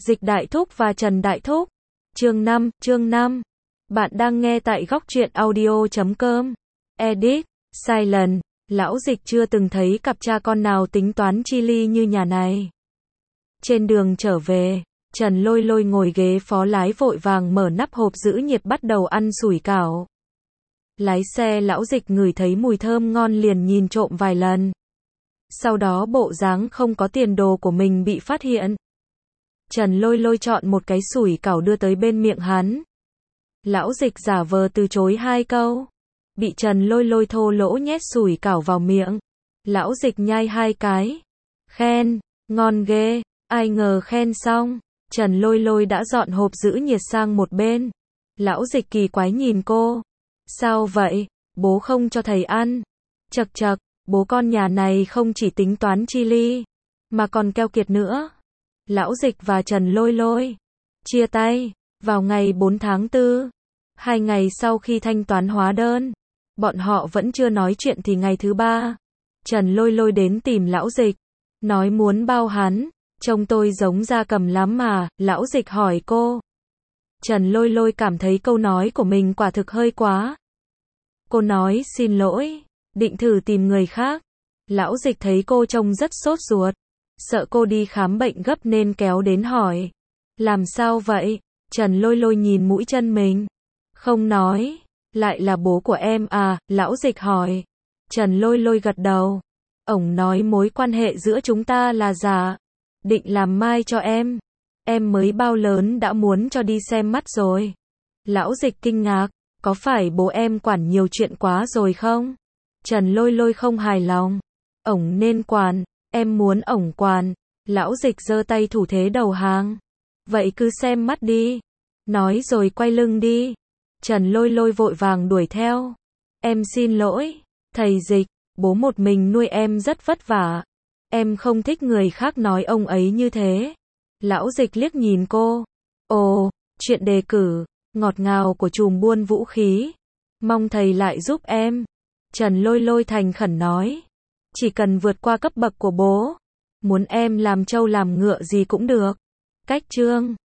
Dịch Đại Thúc và Trần Đại Thúc. Chương 5. Bạn đang nghe tại góc truyện audio.com. Edit. Silent. Lão Dịch chưa từng thấy cặp cha con nào tính toán chi ly như nhà này. Trên đường trở về, Trần Lôi Lôi ngồi ghế phó lái vội vàng mở nắp hộp giữ nhiệt bắt đầu ăn sủi cảo. Lái xe Lão Dịch ngửi thấy mùi thơm ngon liền nhìn trộm vài lần. Sau đó bộ dáng không có tiền đồ của mình bị phát hiện. Trần Lôi Lôi chọn một cái sủi cảo đưa tới bên miệng hắn. Lão Dịch giả vờ từ chối 2 câu. Bị Trần Lôi Lôi thô lỗ nhét sủi cảo vào miệng. Lão Dịch nhai 2 cái. Khen, ngon ghê. Ai ngờ khen xong, Trần Lôi Lôi đã dọn hộp giữ nhiệt sang một bên. Lão Dịch kỳ quái nhìn cô. Sao vậy, bố không cho thầy ăn? Chậc chậc, bố con nhà này không chỉ tính toán chi ly, mà còn keo kiệt nữa. Lão Dịch và Trần Lôi Lôi chia tay vào ngày 4 tháng 4. 2 ngày sau khi thanh toán hóa đơn, bọn họ vẫn chưa nói chuyện thì ngày thứ 3, Trần Lôi Lôi đến tìm Lão Dịch, nói muốn bao hắn. Trông tôi giống gia cầm lắm mà, Lão Dịch hỏi cô. Trần Lôi Lôi cảm thấy câu nói của mình quả thực hơi quá. Cô nói xin lỗi, định thử tìm người khác. Lão Dịch thấy cô trông rất sốt ruột, sợ cô đi khám bệnh gấp nên kéo đến hỏi. Làm sao vậy? Trần Lôi Lôi nhìn mũi chân mình. Không nói, lại là bố của em à? Lão Dịch hỏi. Trần Lôi Lôi gật đầu. Ổng nói mối quan hệ giữa chúng ta là giả. Định làm mai cho em mới bao lớn đã muốn cho đi xem mắt rồi. Lão Dịch kinh ngạc, có phải bố em quản nhiều chuyện quá rồi không? Trần Lôi Lôi không hài lòng. Ổng nên quản, em muốn ổng quản. Lão Dịch giơ tay thủ thế đầu hàng. Vậy cứ xem mắt đi. Nói rồi quay lưng đi. Trần Lôi Lôi vội vàng đuổi theo. Em xin lỗi, thầy Dịch, bố một mình nuôi em rất vất vả. Em không thích người khác nói ông ấy như thế. Lão Dịch liếc nhìn cô. Ồ, chuyện đề cử, ngọt ngào của chùm buôn vũ khí. Mong thầy lại giúp em. Trần Lôi Lôi thành khẩn nói. Chỉ cần vượt qua cấp bậc của bố. Muốn em làm trâu làm ngựa gì cũng được. Cách chương